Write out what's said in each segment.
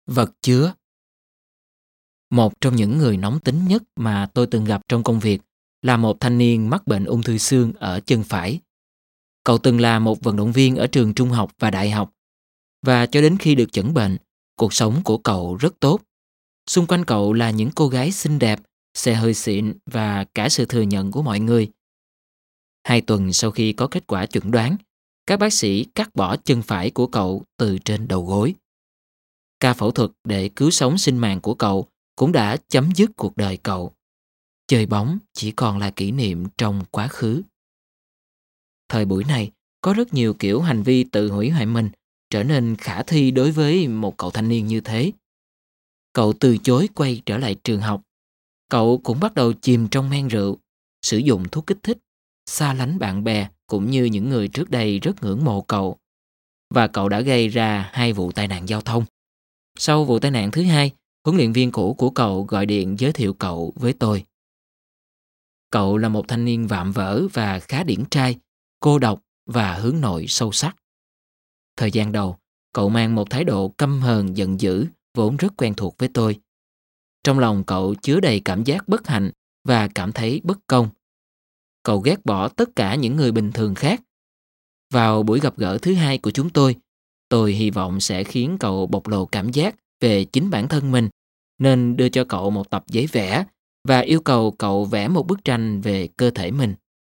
Vật chứa. Một trong những người nóng tính nhất mà tôi từng gặp trong công việc là một thanh niên mắc bệnh ung thư xương ở chân phải. Cậu từng là một vận động viên ở trường trung học và đại học, và cho đến khi được chẩn bệnh, cuộc sống của cậu rất tốt. Xung quanh cậu là những cô gái xinh đẹp, xe hơi xịn và cả sự thừa nhận của mọi người. 2 tuần sau khi có kết quả chẩn đoán, các bác sĩ cắt bỏ chân phải của cậu từ trên đầu gối. Ca phẫu thuật để cứu sống sinh mạng của cậu cũng đã chấm dứt cuộc đời cậu. Chơi bóng chỉ còn là kỷ niệm trong quá khứ. Thời buổi này, có rất nhiều kiểu hành vi tự hủy hoại mình trở nên khả thi đối với một cậu thanh niên như thế. Cậu từ chối quay trở lại trường học. Cậu cũng bắt đầu chìm trong men rượu, sử dụng thuốc kích thích, xa lánh bạn bè cũng như những người trước đây rất ngưỡng mộ cậu. Và cậu đã gây ra 2 vụ tai nạn giao thông. Sau vụ tai nạn thứ 2, huấn luyện viên cũ của cậu gọi điện giới thiệu cậu với tôi. Cậu là một thanh niên vạm vỡ và khá điển trai, cô độc và hướng nội sâu sắc. Thời gian đầu, cậu mang một thái độ căm hờn giận dữ vốn rất quen thuộc với tôi. Trong lòng cậu chứa đầy cảm giác bất hạnh và cảm thấy bất công. Cậu ghét bỏ tất cả những người bình thường khác. Vào buổi gặp gỡ thứ 2 của chúng tôi hy vọng sẽ khiến cậu bộc lộ cảm giác về chính bản thân mình, nên đưa cho cậu một tập giấy vẽ và yêu cầu cậu vẽ một bức tranh về cơ thể mình.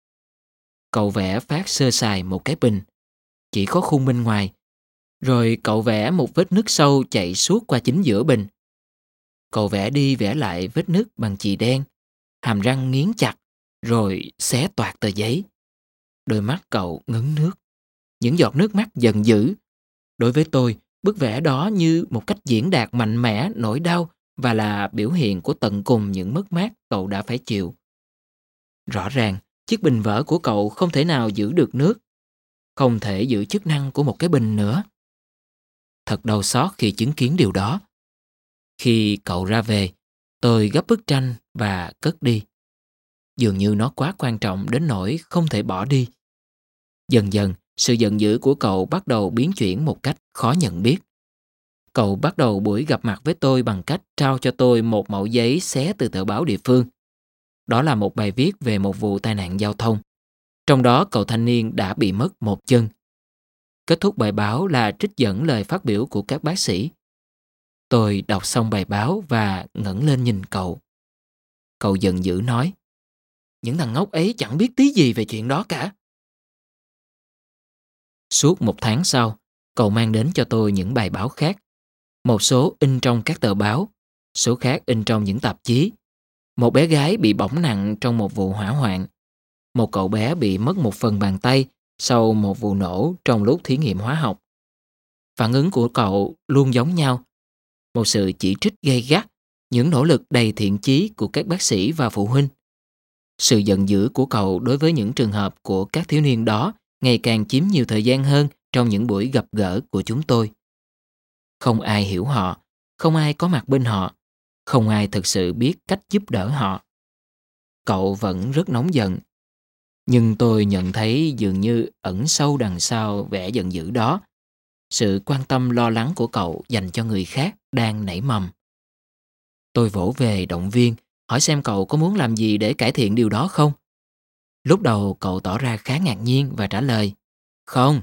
Cậu vẽ phát sơ sài một cái bình, chỉ có khung bên ngoài, rồi cậu vẽ một vết nứt sâu chạy suốt qua chính giữa bình. Cậu vẽ đi vẽ lại vết nứt bằng chì đen, hàm răng nghiến chặt, rồi xé toạc tờ giấy. Đôi mắt cậu ngấn nước, những giọt nước mắt giận dữ. Đối với tôi, bức vẽ đó như một cách diễn đạt mạnh mẽ nỗi đau và là biểu hiện của tận cùng những mất mát cậu đã phải chịu. Rõ ràng, chiếc bình vỡ của cậu không thể nào giữ được nước, không thể giữ chức năng của một cái bình nữa. Thật đau xót khi chứng kiến điều đó. Khi cậu ra về, tôi gấp bức tranh và cất đi. Dường như nó quá quan trọng đến nỗi không thể bỏ đi. Dần dần, sự giận dữ của cậu bắt đầu biến chuyển một cách khó nhận biết. Cậu bắt đầu buổi gặp mặt với tôi bằng cách trao cho tôi một mẩu giấy xé từ tờ báo địa phương. Đó là một bài viết về một vụ tai nạn giao thông. Trong đó cậu thanh niên đã bị mất một chân. Kết thúc bài báo là trích dẫn lời phát biểu của các bác sĩ. Tôi đọc xong bài báo và ngẩng lên nhìn cậu. Cậu giận dữ nói: "Những thằng ngốc ấy chẳng biết tí gì về chuyện đó cả." Suốt 1 tháng sau, cậu mang đến cho tôi những bài báo khác. Một số in trong các tờ báo, số khác in trong những tạp chí. Một bé gái bị bỏng nặng trong một vụ hỏa hoạn. Một cậu bé bị mất một phần bàn tay sau một vụ nổ trong lúc thí nghiệm hóa học. Phản ứng của cậu luôn giống nhau. Một sự chỉ trích gay gắt, những nỗ lực đầy thiện chí của các bác sĩ và phụ huynh. Sự giận dữ của cậu đối với những trường hợp của các thiếu niên đó ngày càng chiếm nhiều thời gian hơn trong những buổi gặp gỡ của chúng tôi. Không ai hiểu họ, không ai có mặt bên họ, không ai thực sự biết cách giúp đỡ họ. Cậu vẫn rất nóng giận, nhưng tôi nhận thấy dường như ẩn sâu đằng sau vẻ giận dữ đó, sự quan tâm lo lắng của cậu dành cho người khác đang nảy mầm. Tôi vỗ về động viên, hỏi xem cậu có muốn làm gì để cải thiện điều đó không. Lúc đầu cậu tỏ ra khá ngạc nhiên và trả lời: "Không."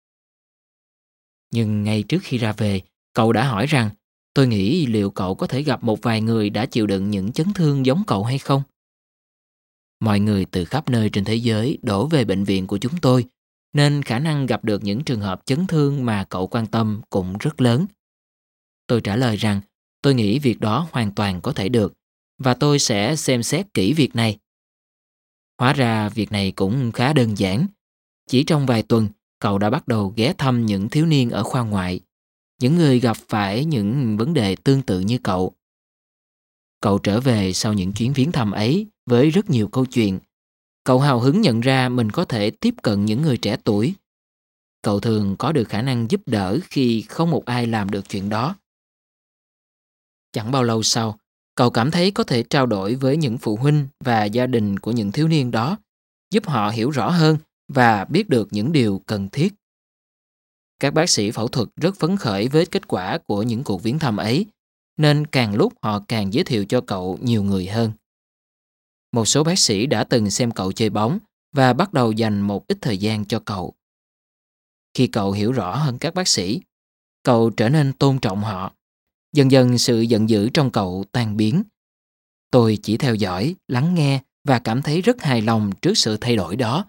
Nhưng ngay trước khi ra về, cậu đã hỏi rằng tôi nghĩ liệu cậu có thể gặp một vài người đã chịu đựng những chấn thương giống cậu hay không. Mọi người từ khắp nơi trên thế giới đổ về bệnh viện của chúng tôi, nên khả năng gặp được những trường hợp chấn thương mà cậu quan tâm cũng rất lớn. Tôi trả lời rằng tôi nghĩ việc đó hoàn toàn có thể được, và tôi sẽ xem xét kỹ việc này. Hóa ra việc này cũng khá đơn giản. Chỉ trong vài tuần, cậu đã bắt đầu ghé thăm những thiếu niên ở khoa ngoại, những người gặp phải những vấn đề tương tự như cậu. Cậu trở về sau những chuyến viếng thăm ấy với rất nhiều câu chuyện. Cậu hào hứng nhận ra mình có thể tiếp cận những người trẻ tuổi. Cậu thường có được khả năng giúp đỡ khi không một ai làm được chuyện đó. Chẳng bao lâu sau, cậu cảm thấy có thể trao đổi với những phụ huynh và gia đình của những thiếu niên đó, giúp họ hiểu rõ hơn và biết được những điều cần thiết. Các bác sĩ phẫu thuật rất phấn khởi với kết quả của những cuộc viếng thăm ấy, nên càng lúc họ càng giới thiệu cho cậu nhiều người hơn. Một số bác sĩ đã từng xem cậu chơi bóng và bắt đầu dành một ít thời gian cho cậu. Khi cậu hiểu rõ hơn các bác sĩ, cậu trở nên tôn trọng họ. Dần dần sự giận dữ trong cậu tan biến. Tôi chỉ theo dõi, lắng nghe và cảm thấy rất hài lòng trước sự thay đổi đó.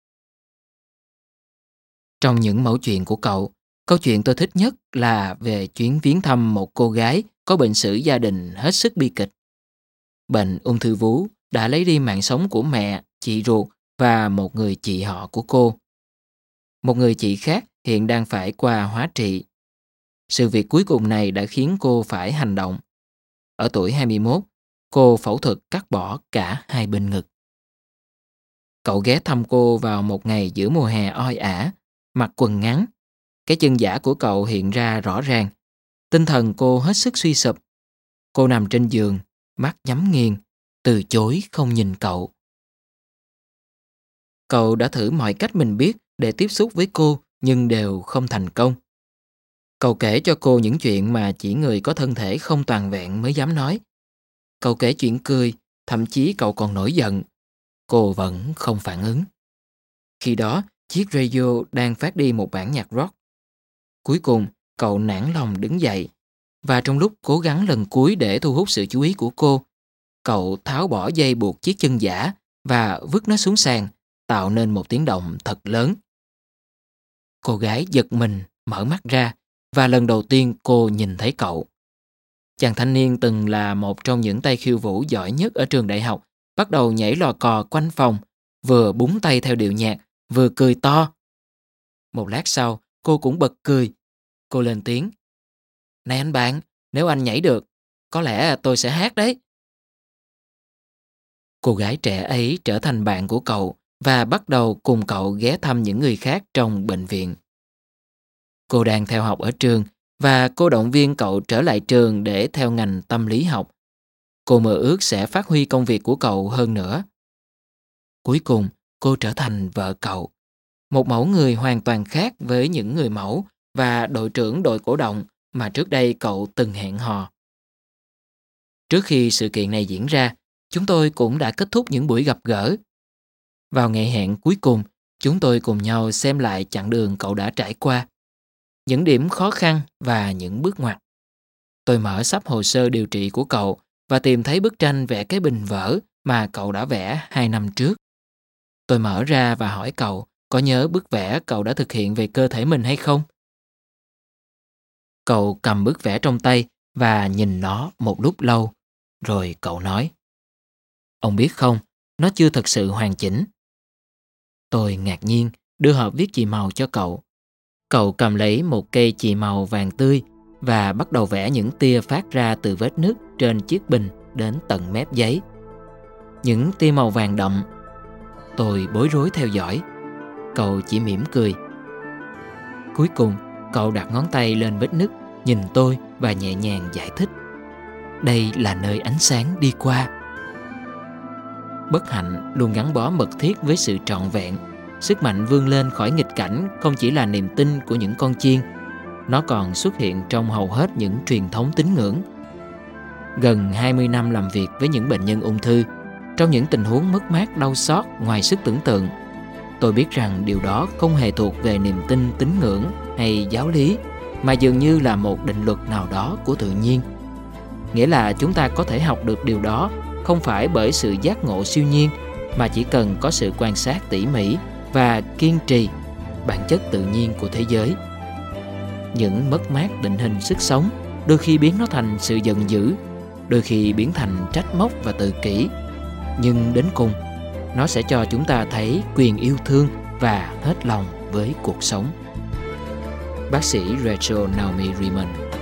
Trong những mẩu chuyện của cậu, câu chuyện tôi thích nhất là về chuyến viếng thăm một cô gái có bệnh sử gia đình hết sức bi kịch. Bệnh ung thư vú đã lấy đi mạng sống của mẹ, chị ruột và một người chị họ của cô. Một người chị khác hiện đang phải qua hóa trị. Sự việc cuối cùng này đã khiến cô phải hành động. Ở tuổi 21, cô phẫu thuật cắt bỏ cả hai bên ngực. Cậu ghé thăm cô vào một ngày giữa mùa hè oi ả, mặc quần ngắn. Cái chân giả của cậu hiện ra rõ ràng. Tinh thần cô hết sức suy sụp. Cô nằm trên giường, mắt nhắm nghiền, từ chối không nhìn cậu. Cậu đã thử mọi cách mình biết để tiếp xúc với cô nhưng đều không thành công. Cậu kể cho cô những chuyện mà chỉ người có thân thể không toàn vẹn mới dám nói. Cậu kể chuyện cười, thậm chí cậu còn nổi giận. Cô vẫn không phản ứng. Khi đó, chiếc radio đang phát đi một bản nhạc rock. Cuối cùng, cậu nản lòng đứng dậy. Và trong lúc cố gắng lần cuối để thu hút sự chú ý của cô, cậu tháo bỏ dây buộc chiếc chân giả và vứt nó xuống sàn, tạo nên một tiếng động thật lớn. Cô gái giật mình, mở mắt ra, và lần đầu tiên cô nhìn thấy cậu. Chàng thanh niên từng là một trong những tay khiêu vũ giỏi nhất ở trường đại học, bắt đầu nhảy lò cò quanh phòng, vừa búng tay theo điệu nhạc, vừa cười to. Một lát sau, cô cũng bật cười. Cô lên tiếng: "Này anh bạn, nếu anh nhảy được, có lẽ tôi sẽ hát đấy." Cô gái trẻ ấy trở thành bạn của cậu và bắt đầu cùng cậu ghé thăm những người khác trong bệnh viện. Cô đang theo học ở trường và cô động viên cậu trở lại trường để theo ngành tâm lý học. Cô mơ ước sẽ phát huy công việc của cậu hơn nữa. Cuối cùng, cô trở thành vợ cậu. Một mẫu người hoàn toàn khác với những người mẫu và đội trưởng đội cổ động mà trước đây cậu từng hẹn hò. Trước khi sự kiện này diễn ra, chúng tôi cũng đã kết thúc những buổi gặp gỡ. Vào ngày hẹn cuối cùng, chúng tôi cùng nhau xem lại chặng đường cậu đã trải qua, những điểm khó khăn và những bước ngoặt. Tôi mở sắp hồ sơ điều trị của cậu và tìm thấy bức tranh vẽ cái bình vỡ mà cậu đã vẽ 2 năm trước. Tôi mở ra và hỏi cậu có nhớ bức vẽ cậu đã thực hiện về cơ thể mình hay không? Cậu cầm bức vẽ trong tay và nhìn nó một lúc lâu, rồi cậu nói: "Ông biết không, nó chưa thật sự hoàn chỉnh." Tôi ngạc nhiên đưa hộp viết chì màu cho cậu. Cậu cầm lấy một cây chì màu vàng tươi và bắt đầu vẽ những tia phát ra từ vết nứt trên chiếc bình đến tận mép giấy. Những tia màu vàng đậm. Tôi bối rối theo dõi. Cậu chỉ mỉm cười. Cuối cùng, cậu đặt ngón tay lên vết nứt, nhìn tôi và nhẹ nhàng giải thích: "Đây là nơi ánh sáng đi qua." Bất hạnh luôn gắn bó mật thiết với sự trọn vẹn. Sức mạnh vươn lên khỏi nghịch cảnh không chỉ là niềm tin của những con chiên, nó còn xuất hiện trong hầu hết những truyền thống tín ngưỡng. Gần 20 năm làm việc với những bệnh nhân ung thư, trong những tình huống mất mát đau xót ngoài sức tưởng tượng, tôi biết rằng điều đó không hề thuộc về niềm tin tín ngưỡng hay giáo lý, mà dường như là một định luật nào đó của tự nhiên. Nghĩa là chúng ta có thể học được điều đó không phải bởi sự giác ngộ siêu nhiên, mà chỉ cần có sự quan sát tỉ mỉ và kiên trì, bản chất tự nhiên của thế giới. Những mất mát định hình sức sống đôi khi biến nó thành sự giận dữ, đôi khi biến thành trách móc và tự kỷ, nhưng đến cùng nó sẽ cho chúng ta thấy quyền yêu thương và hết lòng với cuộc sống. Bác sĩ Rachel Naomi Remen